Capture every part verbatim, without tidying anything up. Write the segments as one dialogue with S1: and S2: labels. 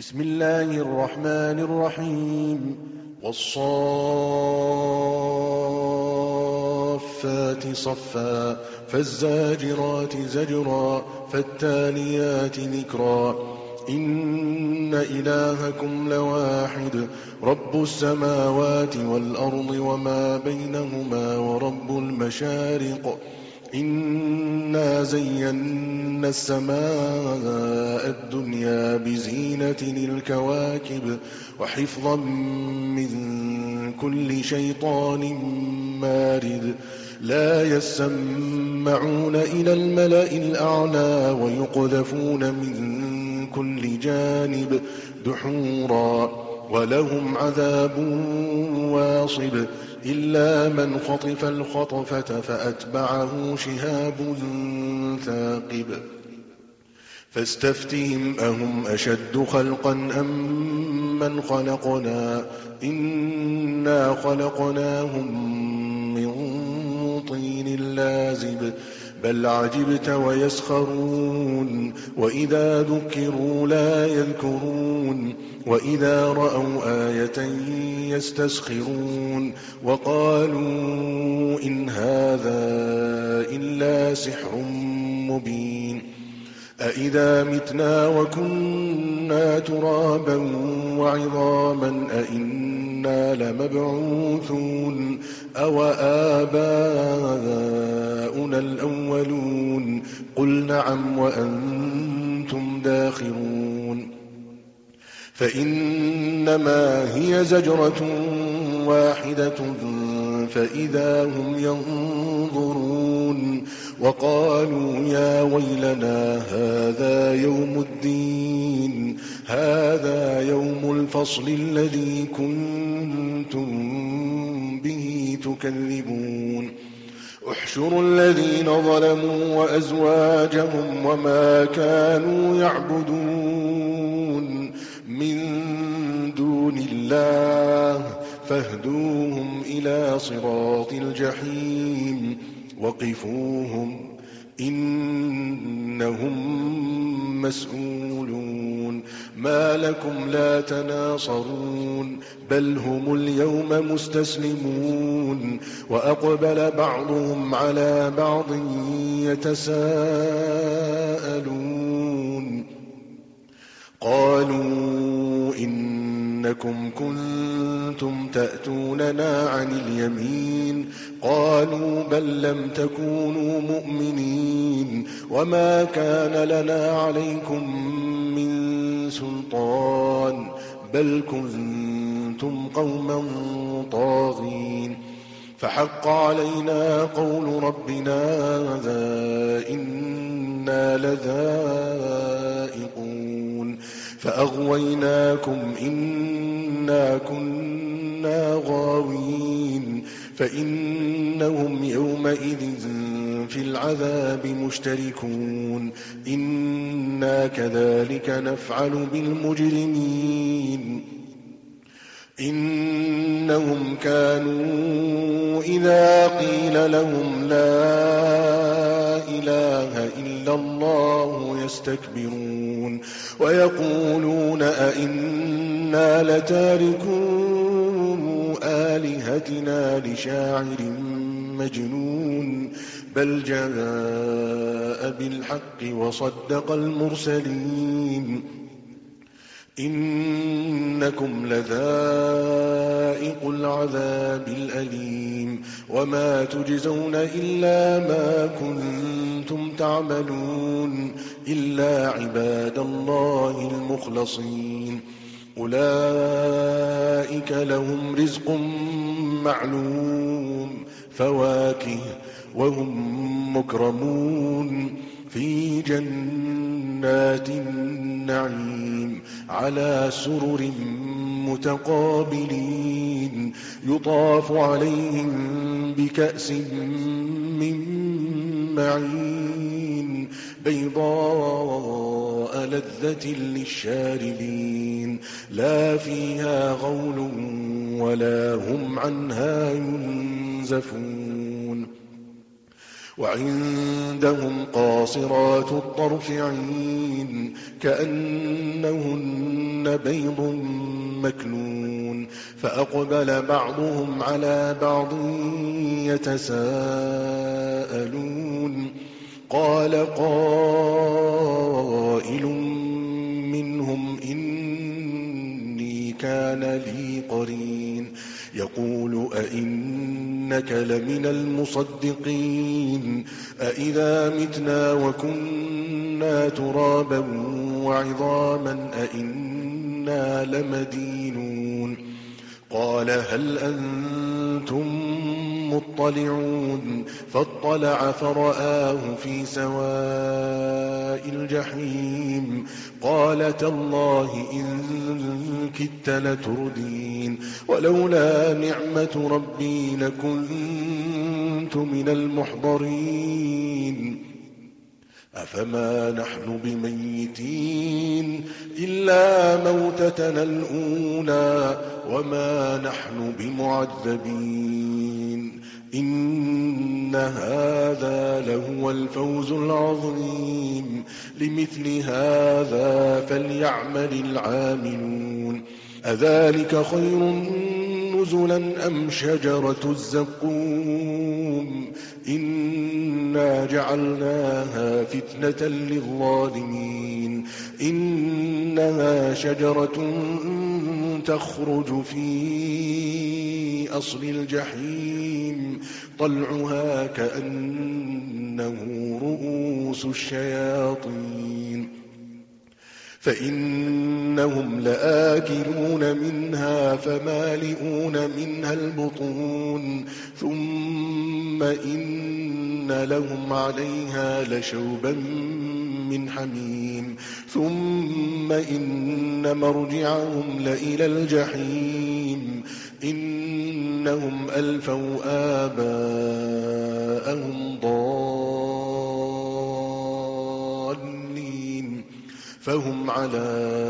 S1: بسم الله الرحمن الرحيم والصافات صفا فالزاجرات زجرا فالتاليات ذكرا إن إلهكم لواحد رب السماوات والأرض وما بينهما ورب المشارق إنا زينا السماء الدنيا بزينة الكواكب وحفظا من كل شيطان مارد لا يسمعون إلى الملأ الأعلى ويقذفون من كل جانب دحورا ولهم عذاب واصب إلا من خطف الخطفة فأتبعه شهاب ثاقب فاستفتهم أهم أشد خلقا أم من خلقنا إنا خلقناهم من طين لازب بل عجبت ويسخرون وإذا ذكروا لا يذكرون وإذا رأوا آية يستسخرون وقالوا إن هذا إلا سحر مبين أإذا متنا وكنا ترابا وعظاما أإنا لمبعوثون أو آباؤنا الأولون قل نعم وأنتم داخرون فإنما هي زجرة واحدة فإذا هم ينظرون وقالوا يا ويلنا هذا يوم الدين هذا يوم الفصل الذي كنتم به تكذبون احشروا الذين ظلموا وأزواجهم وما كانوا يعبدون من دون الله فاهدوهم إلى صراط الجحيم وقفوهم إنهم مسؤولون ما لكم لا تناصرون بل هم اليوم مستسلمون وأقبل بعضهم على بعض يتساءلون قالوا إنكم كنتم تأتوننا عن اليمين قالوا بل لم تكونوا مؤمنين وما كان لنا عليكم من سلطان بل كنتم قوما طاغين فحق علينا قول ربنا إنا لذائقون فأغويناكم إنا كنا غاوين فإنهم يومئذ في العذاب مشتركون إنا كذلك نفعل بالمجرمين إنهم كانوا إذا قيل لهم لا إله إلا الله يستكبرون ويقولون أئنا لتاركو آلهتنا لشاعر مجنون بل جاء بالحق وصدق المرسلين إنكم لذائق العذاب الأليم وما تجزون إلا ما كنتم تعملون إلا عباد الله المخلصين أولئك لهم رزق معلوم فواكه وهم مكرمون في جنات النعيم على سرر متقابلين يطاف عليهم بكأس من معين بيضاء لذة للشاربين لا فيها غول ولا هم عنها ينزفون وعندهم قاصرات الطرف عين كأنهن بيض مكنون فأقبل بعضهم على بعض يتساءلون قال قائل منهم إني كان لي قرين يقول أئنك لمن المصدقين أئذا متنا وكنا ترابا وعظاما أئنا لمدينون قال هل أنتم مطلعون فاطلع فرآه في سواء الجحيم قال تالله إن كدت لتردين ولولا نعمة ربي لكنت من المحضرين أفما نحن بميتين إلا موتتنا الأولى وما نحن بمعذبين إن هذا لهو الفوز العظيم لمثل هذا فليعمل العاملون أذلك خير نزلا أم شجرة الزقوم إنا جعلناها فتنة للظالمين إنها شجرة تخرج في أصل الجحيم طلعها كأنه رؤوس الشياطين فإنهم لآكلون منها فمالئون منها البطون ثم إن لهم عليها لشوبا من حميم ثم إن مرجعهم لإلى الجحيم إنهم ألفوا آباءهم ضالين فهم على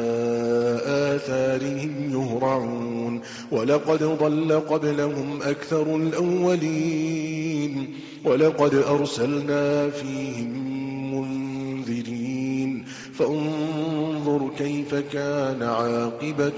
S1: آثارهم يهرعون ولقد ضل قبلهم أكثر الأولين ولقد أرسلنا فيهم منذرين فانظر كيف كان عاقبة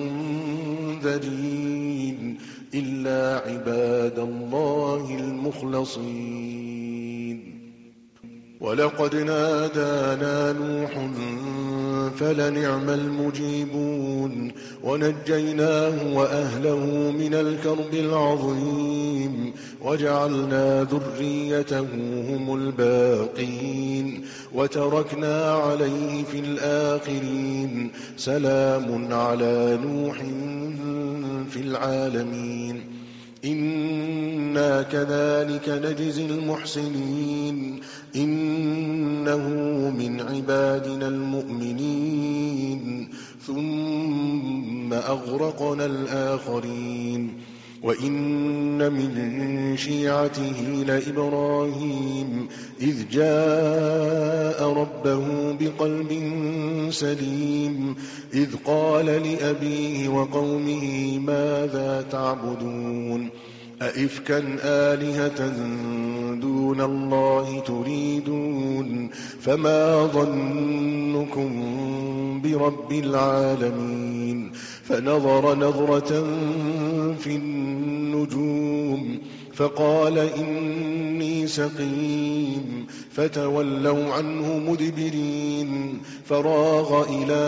S1: المنذرين إلا عباد الله المخلصين ولقد نادانا نوح فلنعم المجيبون ونجيناه وأهله من الكرب العظيم وجعلنا ذريته هم الباقين وتركنا عليه في الآخرين سلام على نوح في العالمين إنا كذلك نجزي المحسنين إنه من عبادنا المؤمنين ثم أغرقنا الآخرين وإن من شيعته لإبراهيم إذ جاء ربه بقلب سليم إذ قال لأبيه وقومه ماذا تعبدون أئفكا آلهة دون الله تريدون فما ظنكم برب العالمين فنظر نظرة في النجوم فقال إني سقيم فتولوا عنه مدبرين فراغ إلى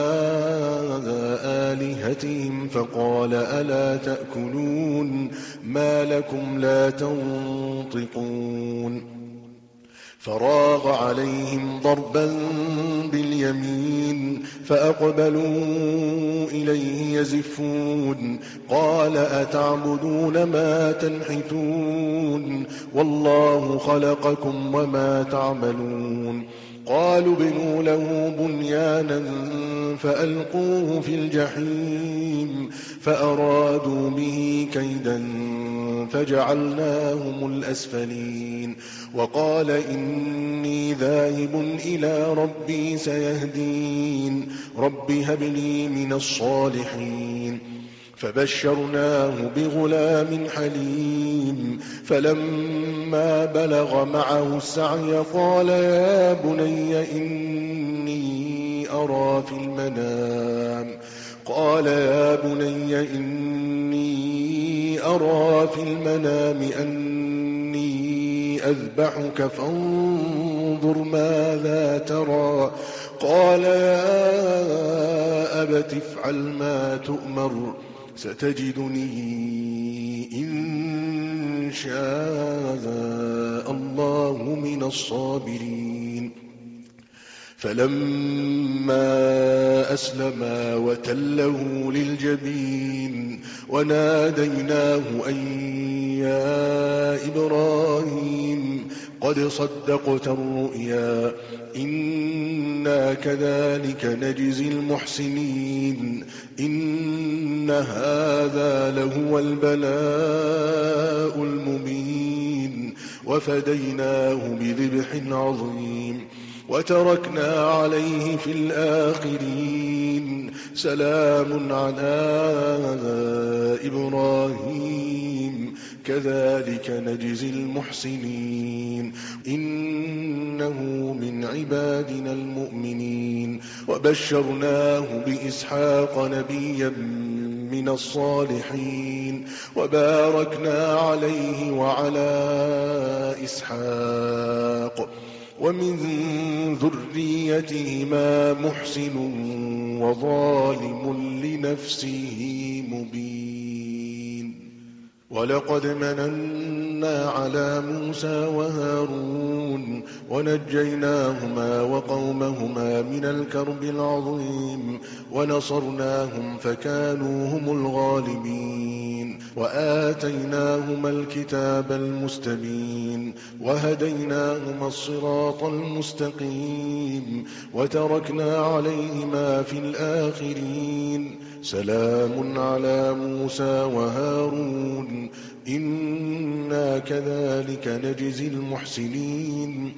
S1: آلهتهم فقال ألا تأكلون ما لكم لا تنطقون فراغ عليهم ضربا باليمين فأقبلوا إليه يزفون قال أتعبدون ما تنحتون والله خلقكم وما تعملون قالوا ابنوا له بنيانا فألقوه في الجحيم فأرادوا به كيدا فجعلناهم الأسفلين وقال إني ذاهب إلى ربي سيهدين رب هب لي من الصالحين فبشرناه بغلام حليم فلما بلغ معه السعي قال يا بني إني أرى في المنام قال يا بني إني أرى في المنام أني أذبحك فانظر ماذا ترى قال يا أبت افعل ما تؤمر ستجدني إن شاء الله من الصابرين فلما أسلما وتله للجبين وناديناه أن يا إبراهيم قد صدقت الرؤيا إنا كذلك نجزي المحسنين إن هذا لهو البلاء المبين وفديناه بذبح عظيم وتركنا عليه في الآخرين سلام على إبراهيم كذلك نجزي المحسنين إنه من عبادنا المؤمنين وبشرناه بإسحاق نبيا من الصالحين وباركنا عليه وعلى إسحاق ومن ذريتهما محسن وظالم لنفسه مبين ولقد مننا على موسى وهارون ونجيناهما وقومهما من الكرب العظيم ونصرناهم فكانوا هم الغالبين وآتيناهما الكتاب المستبين وهديناهما الصراط المستقيم وتركنا عليهما في الآخرين سلام على موسى وهارون إنا كذلك نجزي المحسنين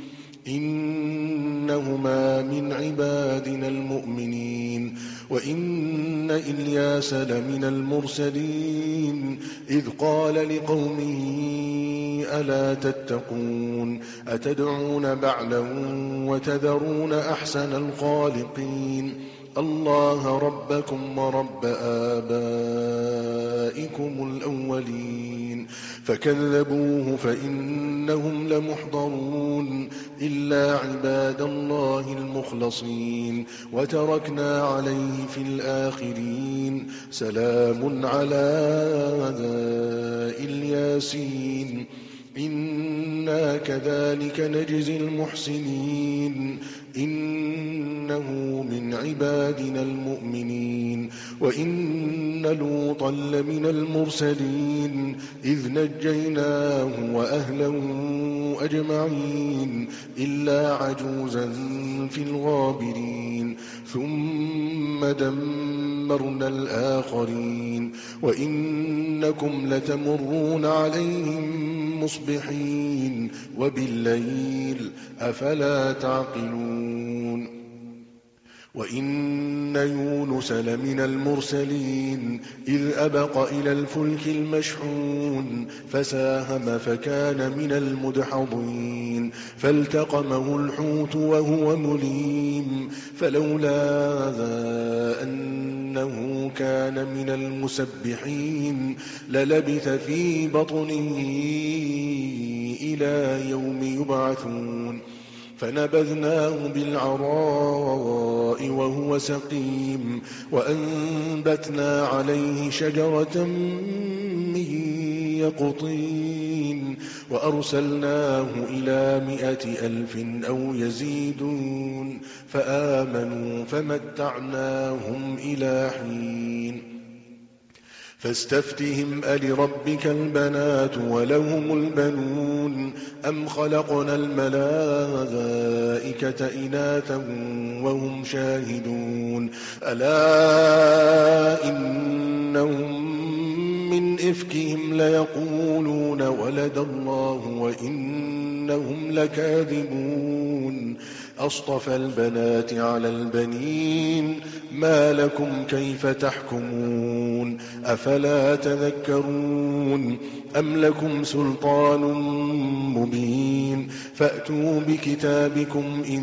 S1: إنهما من عبادنا المؤمنين وإن إلياس لمن المرسلين إذ قال لقومه ألا تتقون أتدعون بعلا وتذرون أحسن الخالقين الله ربكم ورب آبائكم الأولين فكذبوه فإنهم لمحضرون إلا عباد الله المخلصين وتركنا عليه في الآخرين سلام على الياسين إنا كذلك نجزي المحسنين إنه من عبادنا المؤمنين وإن لوطا لمن المرسلين إذ نجيناه وأهله أجمعين إلا عجوزا في الغابرين ثم دمرنا الآخرين وإنكم لتمرون عليهم مصبحين وبالليل أفلا تعقلون وإن يونس لمن المرسلين إذ أبق إلى الفلك المشحون فساهم فكان من المدحضين فالتقمه الحوت وهو مليم فلولا أنه كان من المسبحين للبث في بطنه إلى يوم يبعثون فنبذناه بالعراء وهو سقيم وأنبتنا عليه شجرة من يقطين وأرسلناه إلى مائة ألف أو يزيدون فآمنوا فمتعناهم إلى حين فاستفتهم ألربك البنات ولهم البنون أم خلقنا الملائكة إناثا وهم شاهدون ألا إنهم من إفكهم ليقولون ولد الله وإنهم لكاذبون أصطفى البنات على البنين ما لكم كيف تحكمون أفلا تذكرون أم لكم سلطان مبين فأتوا بكتابكم إن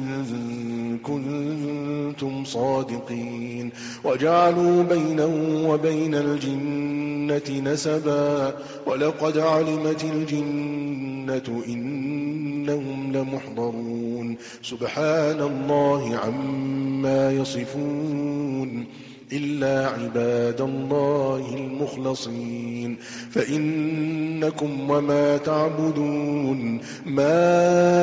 S1: كنتم صادقين وجعلوا بينه وبين الجنة نسبا ولقد علمت الجنة إنهم لمحضرون سبحان الله عما يصفون إلا عباد الله المخلصين فإنكم وما تعبدون ما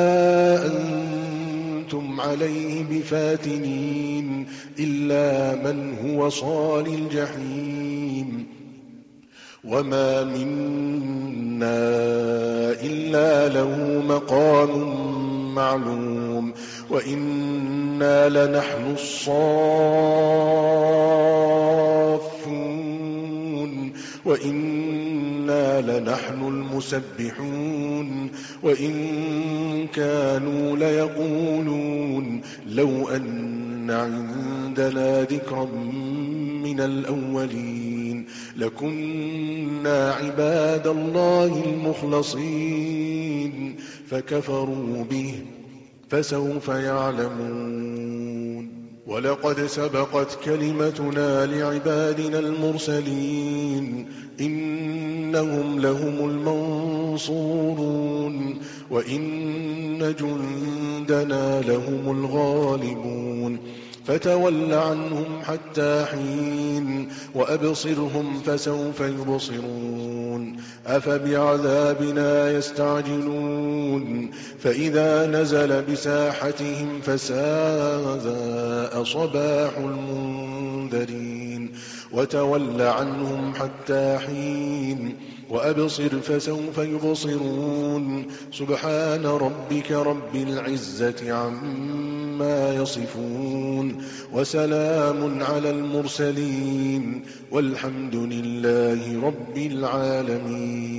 S1: أنتم عليه بفاتنين إلا من هو صال الجحيم وما منا إلا له مقام معلوم وإنا لنحن الصافون وإنا لنحن المسبحون وإن كانوا ليقولون لو أن عندنا ذكرا من الأولين لكنا عباد الله المخلصين فكفروا به فسوف يعلمون ولقد سبقت كلمتنا لعبادنا المرسلين إنهم لهم المنصورون وإن جندنا لهم الغالبون فتول عنهم حتى حين وأبصرهم فسوف يبصرون أفبعذابنا يستعجلون فإذا نزل بساحتهم فساء صباح المنذرين وتول عنهم حتى حين وأبصر فسوف يبصرون سبحان ربك رب العزة عما يصفون وسلام على المرسلين والحمد لله رب العالمين.